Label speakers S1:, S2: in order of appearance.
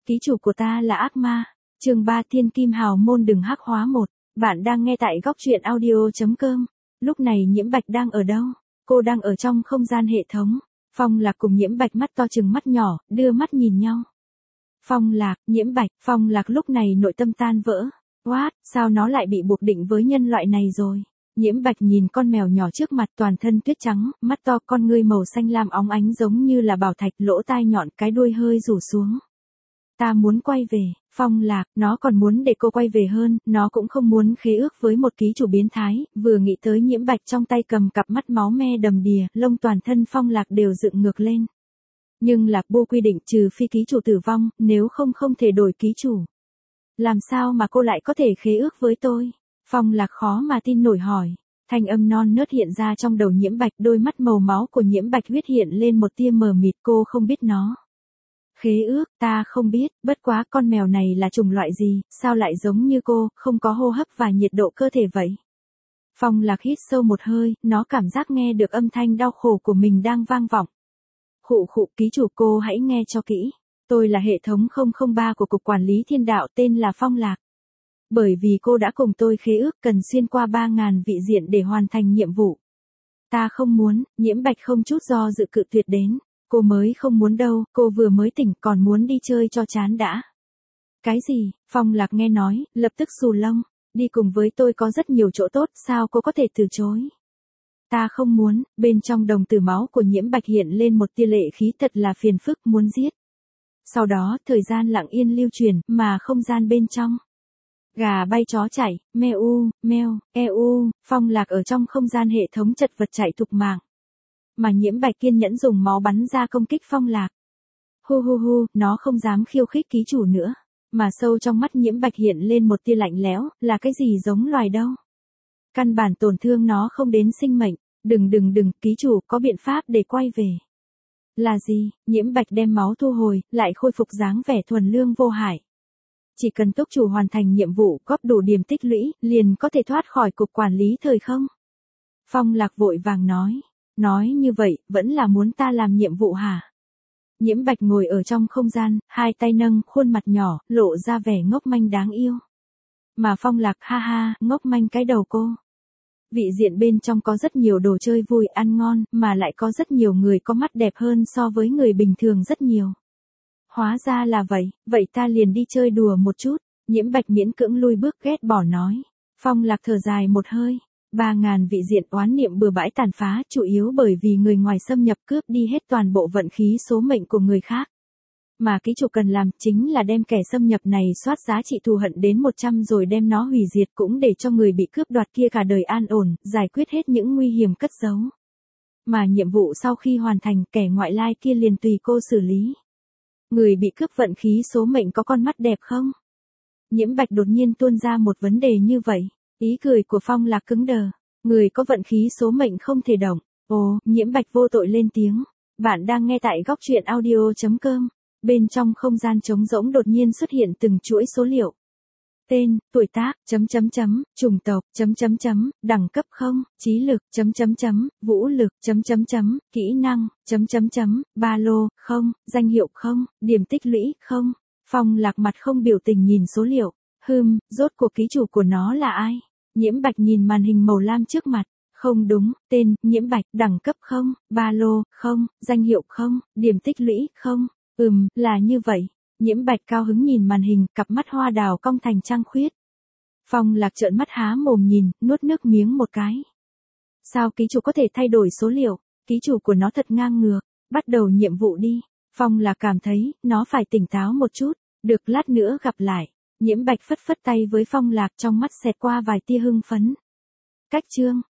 S1: Ký chủ của ta là ác ma. Chương 3 Thiên Kim Hào Môn đừng hắc hóa 1. Bạn đang nghe tại góc truyện audio.com. Lúc này Nhiễm Bạch đang ở đâu? Cô đang ở trong không gian hệ thống. Phong Lạc cùng Nhiễm Bạch mắt to trừng mắt nhỏ, đưa mắt nhìn nhau. Phong Lạc, Nhiễm Bạch, Phong Lạc lúc này nội tâm tan vỡ. What, sao nó lại bị buộc định với nhân loại này rồi? Nhiễm Bạch nhìn con mèo nhỏ trước mặt toàn thân tuyết trắng, mắt to con ngươi màu xanh lam óng ánh giống như là bảo thạch, lỗ tai nhọn, cái đuôi hơi rủ xuống. Ta muốn quay về, Phong Lạc, nó còn muốn để cô quay về hơn, nó cũng không muốn khế ước với một ký chủ biến thái, vừa nghĩ tới Nhiễm Bạch trong tay cầm cặp mắt máu me đầm đìa, lông toàn thân Phong Lạc đều dựng ngược lên. Nhưng Lạc Bô quy định trừ phi ký chủ tử vong, nếu không không thể đổi ký chủ. Làm sao mà cô lại có thể khế ước với tôi? Phong Lạc khó mà tin nổi hỏi. Thanh âm non nớt hiện ra trong đầu Nhiễm Bạch, đôi mắt màu máu của Nhiễm Bạch huyết hiện lên một tia mờ mịt, cô không biết nó. Khế ước, ta không biết, bất quá con mèo này là chủng loại gì, sao lại giống như cô, không có hô hấp và nhiệt độ cơ thể vậy? Phong Lạc hít sâu một hơi, nó cảm giác nghe được âm thanh đau khổ của mình đang vang vọng. Khụ khụ, ký chủ cô hãy nghe cho kỹ. Tôi là hệ thống 003 của Cục Quản lý Thiên Đạo, tên là Phong Lạc. Bởi vì cô đã cùng tôi khế ước cần xuyên qua 3.000 vị diện để hoàn thành nhiệm vụ. Ta không muốn, Nhiễm Bạch không chút do dự cự tuyệt đến. Cô mới không muốn đâu, cô vừa mới tỉnh còn muốn đi chơi cho chán đã. Cái gì? Phong Lạc nghe nói, lập tức xù lông. Đi cùng với tôi có rất nhiều chỗ tốt, sao cô có thể từ chối? Ta không muốn, bên trong đồng tử máu của Nhiễm Bạch hiện lên một tia lệ khí thật là phiền phức, muốn giết. Sau đó, thời gian lặng yên lưu truyền, mà không gian bên trong. Gà bay chó chạy, meo, meo, Phong Lạc ở trong không gian hệ thống chật vật chạy thục mạng. Mà Nhiễm Bạch kiên nhẫn dùng máu bắn ra công kích Phong Lạc. Hu, nó không dám khiêu khích ký chủ nữa. Mà sâu trong mắt Nhiễm Bạch hiện lên một tia lạnh lẽo, là cái gì giống loài đâu. Căn bản tổn thương nó không đến sinh mệnh, đừng, ký chủ có biện pháp để quay về. Là gì? Nhiễm Bạch đem máu thu hồi, lại khôi phục dáng vẻ thuần lương vô hại. Chỉ cần túc chủ hoàn thành nhiệm vụ, góp đủ điểm tích lũy, liền có thể thoát khỏi Cục Quản lý Thời Không. Phong Lạc vội vàng nói. Nói như vậy, vẫn là muốn ta làm nhiệm vụ hả? Nhiễm Bạch ngồi ở trong không gian, hai tay nâng khuôn mặt nhỏ, lộ ra vẻ ngốc manh đáng yêu. Mà Phong Lạc ha, ngốc manh cái đầu cô. Vị diện bên trong có rất nhiều đồ chơi vui ăn ngon, mà lại có rất nhiều người có mắt đẹp hơn so với người bình thường rất nhiều. Hóa ra là vậy ta liền đi chơi đùa một chút. Nhiễm Bạch miễn cưỡng lui bước ghét bỏ nói. Phong Lạc thở dài một hơi. 3.000 vị diện oán niệm bừa bãi tàn phá, chủ yếu bởi vì người ngoài xâm nhập cướp đi hết toàn bộ vận khí số mệnh của người khác. Mà ký chủ cần làm chính là đem kẻ xâm nhập này soát giá trị thù hận đến 100 rồi đem nó hủy diệt, cũng để cho người bị cướp đoạt kia cả đời an ổn, giải quyết hết những nguy hiểm cất giấu. Mà nhiệm vụ sau khi hoàn thành, kẻ ngoại lai kia liền tùy cô xử lý. Người bị cướp vận khí số mệnh có con mắt đẹp không? Nhiễm Bạch đột nhiên tuôn ra một vấn đề như vậy. Ý cười của Phong Lạc cứng đờ. Người có vận khí số mệnh không thể động. Ồ, Nhiễm Bạch vô tội lên tiếng. Bạn đang nghe tại góc truyện audio.com. Bên trong không gian trống rỗng đột nhiên xuất hiện từng chuỗi số liệu. Tên, tuổi tác, chủng tộc, đẳng cấp không, trí lực, vũ lực, kỹ năng, ba lô, không, danh hiệu không, điểm tích lũy, không. Phong Lạc mặt không biểu tình nhìn số liệu. Rốt cuộc ký chủ của nó là ai? Nhiễm Bạch nhìn màn hình màu lam trước mặt. Không đúng, tên, Nhiễm Bạch, đẳng cấp không, ba lô, không, danh hiệu không, điểm tích lũy, không. Là như vậy. Nhiễm Bạch cao hứng nhìn màn hình, cặp mắt hoa đào cong thành trăng khuyết. Phong Lạc trợn mắt há mồm nhìn, nuốt nước miếng một cái. Sao ký chủ có thể thay đổi số liệu? Ký chủ của nó thật ngang ngược. Bắt đầu nhiệm vụ đi. Phong Lạc cảm thấy, nó phải tỉnh táo một chút. Được, lát nữa gặp lại. Nhiễm Bạch phất tay với Phong Lạc, trong mắt xẹt qua vài tia hưng phấn. Cách chương.